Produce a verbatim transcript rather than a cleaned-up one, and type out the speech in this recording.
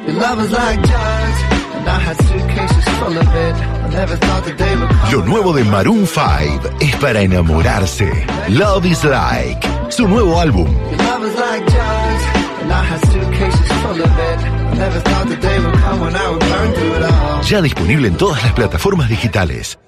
Lo nuevo de Maroon cinco es para enamorarse. Love is Like, su nuevo álbum. Ya disponible en todas las plataformas digitales.